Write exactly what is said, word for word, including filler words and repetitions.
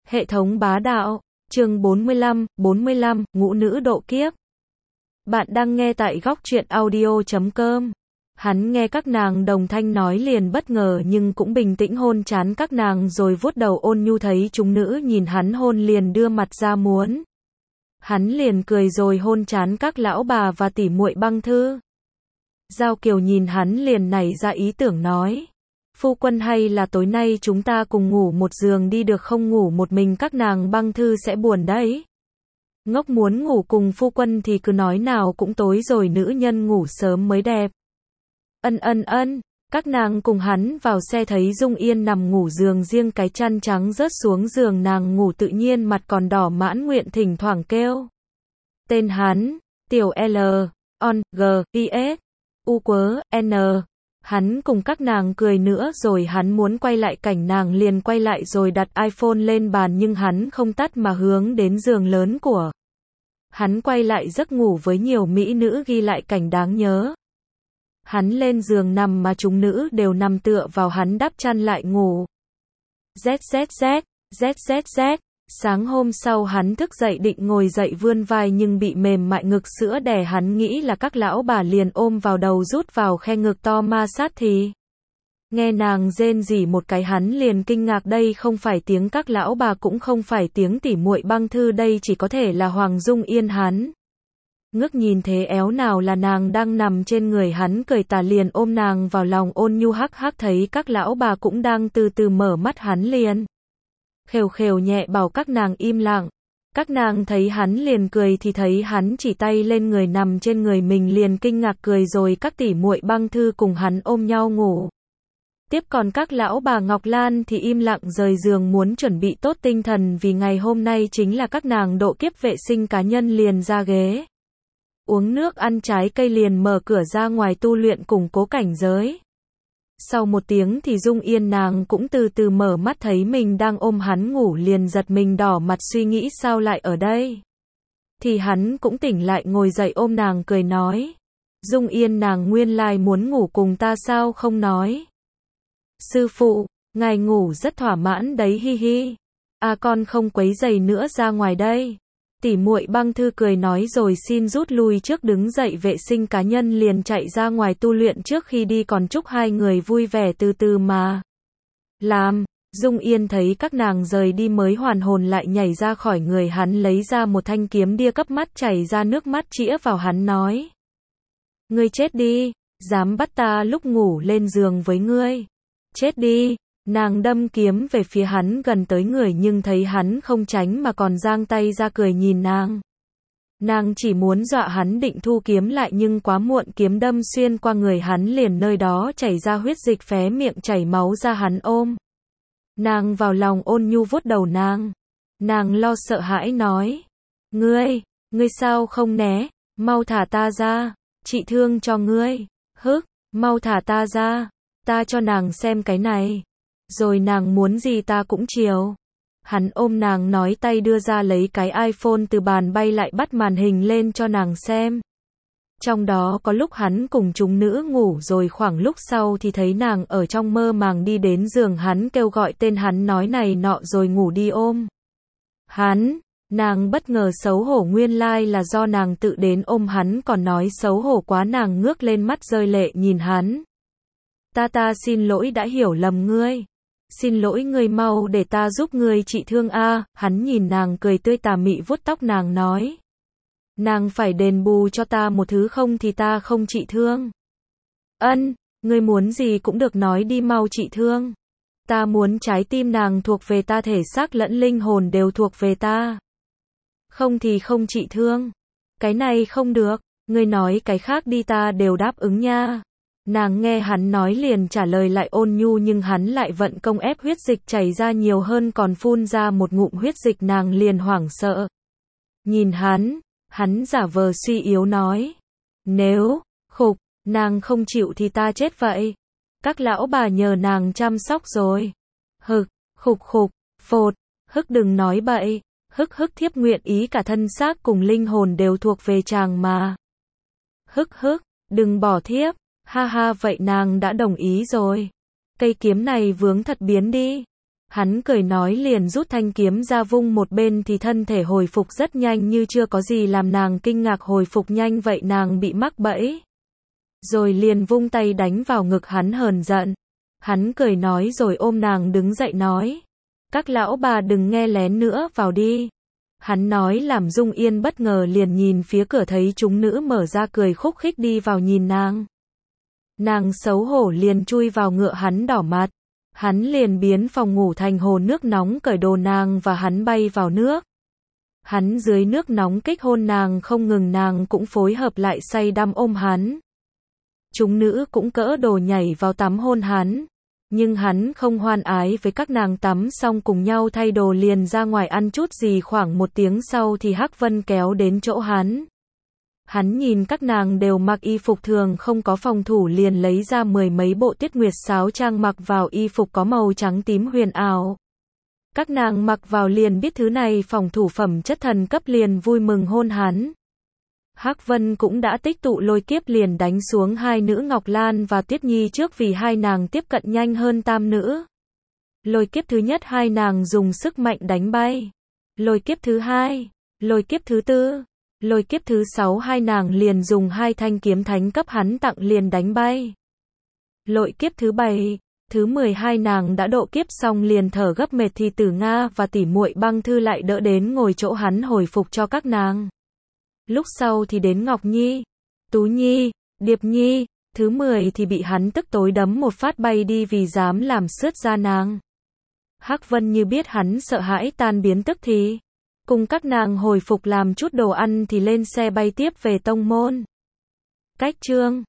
Hệ thống bá đạo, chương bốn mươi lăm, bốn mươi lăm, ngũ nữ độ kiếp. Bạn đang nghe tại góc truyện audio chấm com. Hắn nghe các nàng đồng thanh nói liền bất ngờ nhưng cũng bình tĩnh hôn trán các nàng rồi vuốt đầu ôn nhu, thấy chúng nữ nhìn hắn hôn liền đưa mặt ra muốn. Hắn liền cười rồi hôn trán các lão bà và tỉ muội Băng Thư. Giao Kiều nhìn hắn liền nảy ra ý tưởng nói: phu quân, hay là tối nay chúng ta cùng ngủ một giường đi được không, ngủ một mình các nàng Băng Thư sẽ buồn đấy. Ngốc, muốn ngủ cùng phu quân thì cứ nói, nào cũng tối rồi, nữ nhân ngủ sớm mới đẹp. Ân ân ân, các nàng cùng hắn vào xe thấy Dung Yên nằm ngủ giường riêng, cái chăn trắng rớt xuống giường nàng ngủ tự nhiên mặt còn đỏ, mãn nguyện thỉnh thoảng kêu tên hắn, tiểu L, on, G, I S, U quớ, N. Hắn cùng các nàng cười nữa rồi hắn muốn quay lại cảnh nàng liền quay lại rồi đặt iPhone lên bàn, nhưng hắn không tắt mà hướng đến giường lớn của hắn quay lại giấc ngủ với nhiều mỹ nữ ghi lại cảnh đáng nhớ. Hắn lên giường nằm mà chúng nữ đều nằm tựa vào hắn đắp chăn lại ngủ. ZZZ, ZZZ. Sáng hôm sau hắn thức dậy định ngồi dậy vươn vai nhưng bị mềm mại ngực sữa đè, hắn nghĩ là các lão bà liền ôm vào đầu rút vào khe ngực to ma sát thì nghe nàng rên rỉ một cái, hắn liền kinh ngạc, đây không phải tiếng các lão bà cũng không phải tiếng tỉ muội Băng Thư, đây chỉ có thể là Hoàng Dung Yên. Hắn ngước nhìn thế éo nào là nàng đang nằm trên người hắn cười tà, liền ôm nàng vào lòng ôn nhu hắc hắc, thấy các lão bà cũng đang từ từ mở mắt hắn liền khều khều nhẹ bảo các nàng im lặng. Các nàng thấy hắn liền cười thì thấy hắn chỉ tay lên người nằm trên người mình liền kinh ngạc cười, rồi các tỷ muội Băng Thư cùng hắn ôm nhau ngủ tiếp, còn các lão bà Ngọc Lan thì im lặng rời giường muốn chuẩn bị tốt tinh thần vì ngày hôm nay chính là các nàng độ kiếp. Vệ sinh cá nhân liền ra ghế uống nước ăn trái cây liền mở cửa ra ngoài tu luyện củng cố cảnh giới. Sau một tiếng thì Dung Yên nàng cũng từ từ mở mắt, thấy mình đang ôm hắn ngủ liền giật mình đỏ mặt suy nghĩ sao lại ở đây. Thì hắn cũng tỉnh lại ngồi dậy ôm nàng cười nói: Dung Yên nàng nguyên lai muốn ngủ cùng ta sao không nói. Sư phụ, ngài ngủ rất thỏa mãn đấy hi hi. À con không quấy giày nữa, ra ngoài đây. Tỉ muội Băng Thư cười nói rồi xin rút lui trước, đứng dậy vệ sinh cá nhân liền chạy ra ngoài tu luyện. Trước khi đi còn chúc hai người vui vẻ từ từ mà làm. Dung Yên thấy các nàng rời đi mới hoàn hồn lại nhảy ra khỏi người hắn, lấy ra một thanh kiếm đia cấp mắt chảy ra nước mắt chĩa vào hắn nói: ngươi chết đi, dám bắt ta lúc ngủ lên giường với ngươi. Chết đi. Nàng đâm kiếm về phía hắn gần tới người nhưng thấy hắn không tránh mà còn giang tay ra cười nhìn nàng. Nàng chỉ muốn dọa hắn định thu kiếm lại nhưng quá muộn, kiếm đâm xuyên qua người hắn liền nơi đó chảy ra huyết dịch, phé miệng chảy máu ra. Hắn ôm nàng vào lòng ôn nhu vuốt đầu nàng. Nàng lo sợ hãi nói: Ngươi, ngươi sao không né, mau thả ta ra, chị thương cho ngươi. Hức, mau thả ta ra, ta cho nàng xem cái này. Rồi nàng muốn gì ta cũng chiều. Hắn ôm nàng nói tay đưa ra lấy cái iPhone từ bàn bay lại bắt màn hình lên cho nàng xem. Trong đó có lúc hắn cùng chúng nữ ngủ rồi khoảng lúc sau thì thấy nàng ở trong mơ màng đi đến giường hắn kêu gọi tên hắn nói này nọ rồi ngủ đi ôm hắn. Nàng bất ngờ xấu hổ, nguyên lai là do nàng tự đến ôm hắn, còn nói xấu hổ quá nàng ngước lên mắt rơi lệ nhìn hắn. Ta ta xin lỗi đã hiểu lầm ngươi. Xin lỗi, ngươi mau để ta giúp ngươi trị thương a. À. Hắn nhìn nàng cười tươi tà mị vuốt tóc nàng nói: nàng phải đền bù cho ta một thứ không thì ta không trị thương. Ân, ngươi muốn gì cũng được, nói đi mau trị thương. Ta muốn trái tim nàng thuộc về ta, thể xác lẫn linh hồn đều thuộc về ta. Không thì không trị thương. Cái này không được, ngươi nói cái khác đi ta đều đáp ứng nha. Nàng nghe hắn nói liền trả lời lại ôn nhu, nhưng hắn lại vận công ép huyết dịch chảy ra nhiều hơn, còn phun ra một ngụm huyết dịch. Nàng liền hoảng sợ nhìn hắn, hắn giả vờ suy yếu nói: nếu, khục, nàng không chịu thì ta chết vậy. Các lão bà nhờ nàng chăm sóc rồi. Hực, khục khục, phột, hức đừng nói bậy. Hức hức, thiếp nguyện ý cả thân xác cùng linh hồn đều thuộc về chàng mà. Hức hức, đừng bỏ thiếp. Ha ha, vậy nàng đã đồng ý rồi. Cây kiếm này vướng thật biến đi. Hắn cười nói liền rút thanh kiếm ra vung một bên thì thân thể hồi phục rất nhanh như chưa có gì làm nàng kinh ngạc hồi phục nhanh vậy nàng bị mắc bẫy. Rồi liền vung tay đánh vào ngực hắn hờn giận. Hắn cười nói rồi ôm nàng đứng dậy nói. Các lão bà đừng nghe lén nữa vào đi. Hắn nói làm Dung Yên bất ngờ liền nhìn phía cửa thấy chúng nữ mở ra cười khúc khích đi vào nhìn nàng. Nàng xấu hổ liền chui vào ngựa hắn đỏ mặt. Hắn liền biến phòng ngủ thành hồ nước nóng cởi đồ nàng và hắn bay vào nước. Hắn dưới nước nóng kích hôn nàng không ngừng nàng cũng phối hợp lại say đắm ôm hắn. Chúng nữ cũng cỡ đồ nhảy vào tắm hôn hắn. Nhưng hắn không hoan ái với các nàng tắm xong cùng nhau thay đồ liền ra ngoài ăn chút gì khoảng một tiếng sau thì Hắc Vân kéo đến chỗ hắn. Hắn nhìn các nàng đều mặc y phục thường không có phòng thủ liền lấy ra mười mấy bộ tiết nguyệt sáo trang mặc vào y phục có màu trắng tím huyền ảo. Các nàng mặc vào liền biết thứ này phòng thủ phẩm chất thần cấp liền vui mừng hôn hắn. Hắc Vân cũng đã tích tụ lôi kiếp liền đánh xuống hai nữ Ngọc Lan và Tiết Nhi trước vì hai nàng tiếp cận nhanh hơn tam nữ. Lôi kiếp thứ nhất hai nàng dùng sức mạnh đánh bay. Lôi kiếp thứ hai, lôi kiếp thứ tư, lôi kiếp thứ sáu hai nàng liền dùng hai thanh kiếm thánh cấp hắn tặng liền đánh bay. Lôi kiếp thứ bảy, thứ mười hai nàng đã độ kiếp xong liền thở gấp mệt thì Tử Nga và tỷ muội Băng Thư lại đỡ đến ngồi chỗ hắn hồi phục cho các nàng. Lúc sau thì đến Ngọc Nhi, Tú Nhi, Điệp Nhi, thứ mười thì bị hắn tức tối đấm một phát bay đi vì dám làm sướt da nàng. Hắc Vân như biết hắn sợ hãi tan biến tức thì cùng các nàng hồi phục làm chút đồ ăn thì lên xe bay tiếp về tông môn. Cách chương